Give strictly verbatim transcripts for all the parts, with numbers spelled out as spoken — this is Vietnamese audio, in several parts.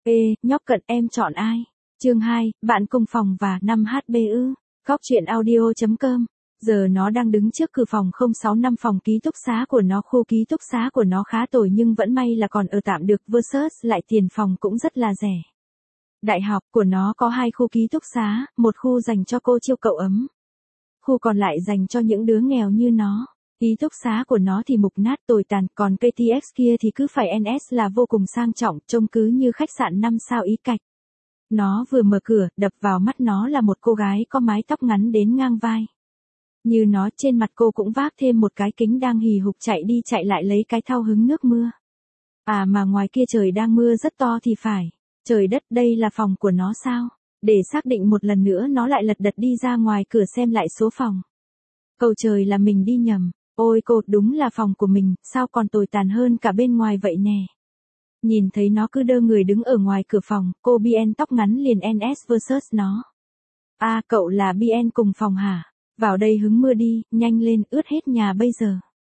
Ê, nhóc cận em chọn ai? Chương hai, bạn cùng phòng và năm H B ư. Góc truyện audio.com. Giờ nó đang đứng trước cửa phòng không sáu năm phòng ký túc xá của nó. Khu ký túc xá của nó khá tồi nhưng vẫn may là còn ở tạm được, versus lại tiền phòng cũng rất là rẻ. Đại học của nó có hai khu ký túc xá, một khu dành cho cô chiêu cậu ấm. Khu còn lại dành cho những đứa nghèo như nó. Ký túc xá của nó thì mục nát tồi tàn, còn ca tê ích kia thì cứ phải en ét là vô cùng sang trọng, trông cứ như khách sạn năm sao ý cạch. Nó vừa mở cửa, đập vào mắt nó là một cô gái có mái tóc ngắn đến ngang vai. Như nó, trên mặt cô cũng vác thêm một cái kính, đang hì hục chạy đi chạy lại lấy cái thau hứng nước mưa. À mà ngoài kia trời đang mưa rất to thì phải. Trời đất, đây là phòng của nó sao? Để xác định một lần nữa nó lại lật đật đi ra ngoài cửa xem lại số phòng. Cầu trời là mình đi nhầm. Ôi cô, đúng là phòng của mình, sao còn tồi tàn hơn cả bên ngoài vậy nè. Nhìn thấy nó cứ đơ người đứng ở ngoài cửa phòng, cô bê en tóc ngắn liền en ét versus nó. À cậu là bê en cùng phòng hả? Vào đây hứng mưa đi, nhanh lên, ướt hết nhà bây giờ.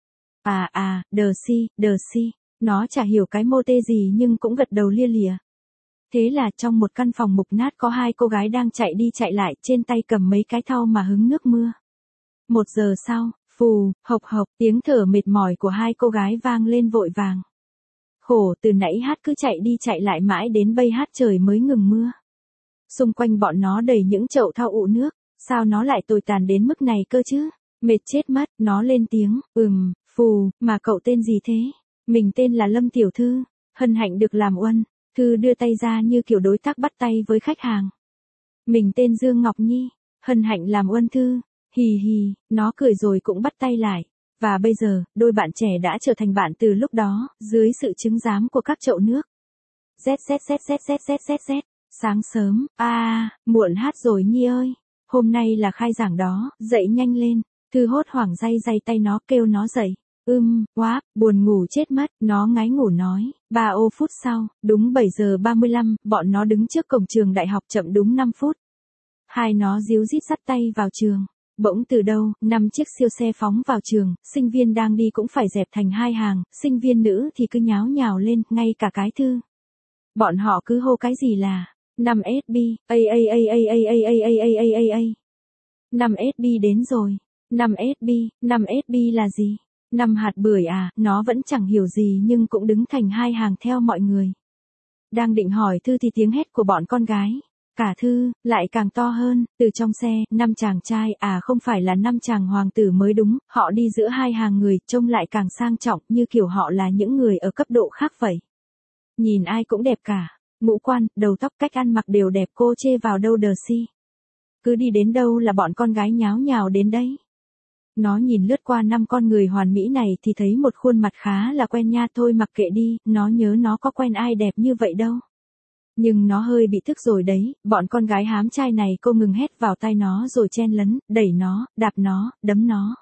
À à, đờ si, đờ si. Nó chả hiểu cái mô tê gì nhưng cũng gật đầu lia lịa. Thế là trong một căn phòng mục nát có hai cô gái đang chạy đi chạy lại, trên tay cầm mấy cái thau mà hứng nước mưa. Một giờ sau, phù, hộc hộc, tiếng thở mệt mỏi của hai cô gái vang lên vội vàng. Khổ, từ nãy hát cứ chạy đi chạy lại mãi đến bây hát trời mới ngừng mưa. Xung quanh bọn nó đầy những chậu thau ụ nước, sao nó lại tồi tàn đến mức này cơ chứ? Mệt chết mất, nó lên tiếng, ừm, phù, mà cậu tên gì thế? Mình tên là Lâm Tiểu Thư, hân hạnh được làm Uân. Thư đưa tay ra như kiểu đối tác bắt tay với khách hàng. Mình tên Dương Ngọc Nhi, hân hạnh làm Uân Thư. Hì hì, nó cười rồi cũng bắt tay lại. Và bây giờ, đôi bạn trẻ đã trở thành bạn từ lúc đó, dưới sự chứng giám của các chậu nước. Z Z Z Z Z Z Z Z. Sáng sớm, a à, muộn hát rồi Nhi ơi. Hôm nay là khai giảng đó, dậy nhanh lên. Thư hốt hoảng day day tay nó, kêu nó dậy. Ưm, quá, buồn ngủ chết mất, nó ngái ngủ nói. Ba ô phút sau, đúng bảy giờ ba mươi lăm, bọn nó đứng trước cổng trường đại học chậm đúng năm phút. Hai nó díu dít dắt tay vào trường. Bỗng từ đâu, năm chiếc siêu xe phóng vào trường, sinh viên đang đi cũng phải dẹp thành hai hàng, sinh viên nữ thì cứ nháo nhào lên, ngay cả cái Thư. Bọn họ cứ hô cái gì là, năm S B, a a a a a a a a a a a a. năm S B đến rồi. năm S B, năm S B là gì? Năm hạt bưởi à, nó vẫn chẳng hiểu gì nhưng cũng đứng thành hai hàng theo mọi người. Đang định hỏi Thư thì tiếng hét của bọn con gái. Cả Thư, lại càng to hơn, từ trong xe, năm chàng trai, à không phải là năm chàng hoàng tử mới đúng, họ đi giữa hai hàng người, trông lại càng sang trọng, như kiểu họ là những người ở cấp độ khác vậy. Nhìn ai cũng đẹp cả, ngũ quan, đầu tóc, cách ăn mặc đều đẹp, cô chê vào đâu đờ si. Cứ đi đến đâu là bọn con gái nháo nhào đến đấy. Nó nhìn lướt qua năm con người hoàn mỹ này thì thấy một khuôn mặt khá là quen nha, thôi mặc kệ đi, nó nhớ nó có quen ai đẹp như vậy đâu. Nhưng nó hơi bị tức rồi đấy, bọn con gái hám trai này cô ngừng hét vào tai nó rồi chen lấn, đẩy nó, đạp nó, đấm nó.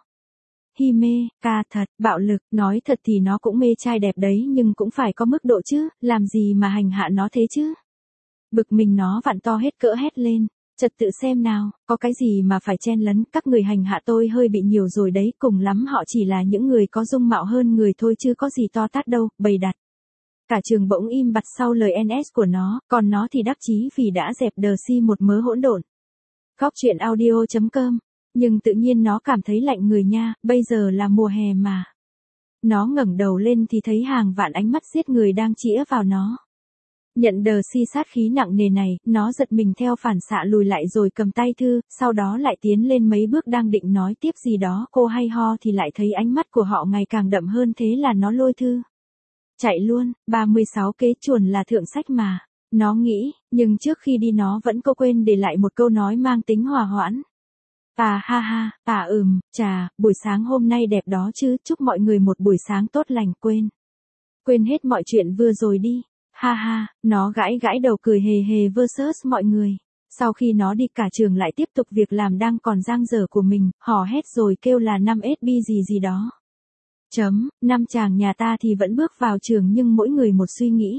Hi mê, ca thật, bạo lực, nói thật thì nó cũng mê trai đẹp đấy nhưng cũng phải có mức độ chứ, làm gì mà hành hạ nó thế chứ. Bực mình nó vặn to hết cỡ hét lên, trật tự xem nào, có cái gì mà phải chen lấn, các người hành hạ tôi hơi bị nhiều rồi đấy, cùng lắm họ chỉ là những người có dung mạo hơn người thôi chứ có gì to tát đâu, bày đặt. Cả trường bỗng im bặt sau lời en ét của nó, còn nó thì đắc chí vì đã dẹp đờ si một mớ hỗn độn. Góc truyện audio.com. Nhưng tự nhiên nó cảm thấy lạnh người nha, bây giờ là mùa hè mà. Nó ngẩng đầu lên thì thấy hàng vạn ánh mắt giết người đang chĩa vào nó. Nhận đờ si sát khí nặng nề này, nó giật mình theo phản xạ lùi lại rồi cầm tay Thư, sau đó lại tiến lên mấy bước đang định nói tiếp gì đó cô hay ho thì lại thấy ánh mắt của họ ngày càng đậm hơn, thế là nó lôi Thư. Chạy luôn, ba mươi sáu kế chuồn là thượng sách mà. Nó nghĩ, nhưng trước khi đi nó vẫn cô quên để lại một câu nói mang tính hòa hoãn. À ha ha, à ừm, chà, buổi sáng hôm nay đẹp đó chứ, chúc mọi người một buổi sáng tốt lành, quên. Quên hết mọi chuyện vừa rồi đi. Ha ha, nó gãi gãi đầu cười hề hề versus mọi người. Sau khi nó đi cả trường lại tiếp tục việc làm đang còn dang dở của mình, hò hét rồi kêu là năm S B gì gì đó. Chấm, năm chàng nhà ta thì vẫn bước vào trường nhưng mỗi người một suy nghĩ.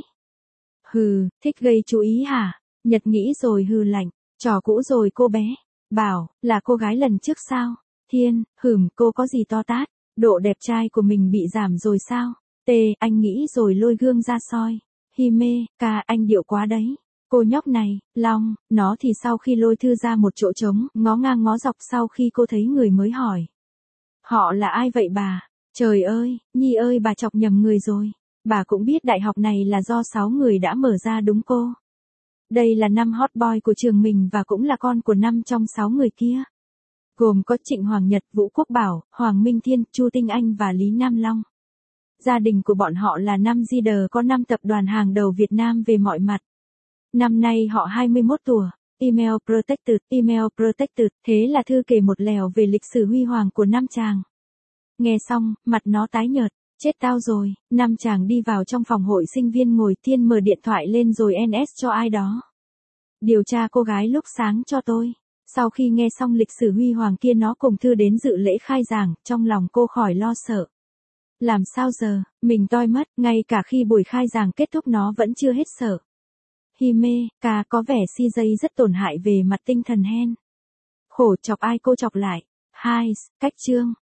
Hừ, thích gây chú ý hả? Nhật nghĩ rồi hừ lạnh, trò cũ rồi cô bé. Bảo, là cô gái lần trước sao? Thiên, hửm, cô có gì to tát? Độ đẹp trai của mình bị giảm rồi sao? T, anh nghĩ rồi lôi gương ra soi. Hi mê, ca anh điệu quá đấy. Cô nhóc này, Long, nó thì sau khi lôi thư ra một chỗ trống, ngó ngang ngó dọc sau khi cô thấy người mới hỏi. Họ là ai vậy bà? Trời ơi, Nhi ơi bà chọc nhầm người rồi. Bà cũng biết đại học này là do sáu người đã mở ra đúng cô. Đây là năm hot boy của trường mình và cũng là con của năm trong sáu người kia. Gồm có Trịnh Hoàng Nhật, Vũ Quốc Bảo, Hoàng Minh Thiên, Chu Tinh Anh và Lý Nam Long. Gia đình của bọn họ là năm leader có năm tập đoàn hàng đầu Việt Nam về mọi mặt. Năm nay họ hai mươi mốt tuổi, email protected, email protected, thế là thư kể một lèo về lịch sử huy hoàng của năm chàng. Nghe xong, mặt nó tái nhợt, chết tao rồi, năm chàng đi vào trong phòng hội sinh viên ngồi Thiên mở điện thoại lên rồi en ét cho ai đó. Điều tra cô gái lúc sáng cho tôi. Sau khi nghe xong lịch sử huy hoàng kia nó cùng Thư đến dự lễ khai giảng, trong lòng cô khỏi lo sợ. Làm sao giờ, mình toi mất, ngay cả khi buổi khai giảng kết thúc nó vẫn chưa hết sợ. Hi mê, ca có vẻ xê gi rất tổn hại về mặt tinh thần hen. Khổ chọc ai cô chọc lại. Hai, cách chương.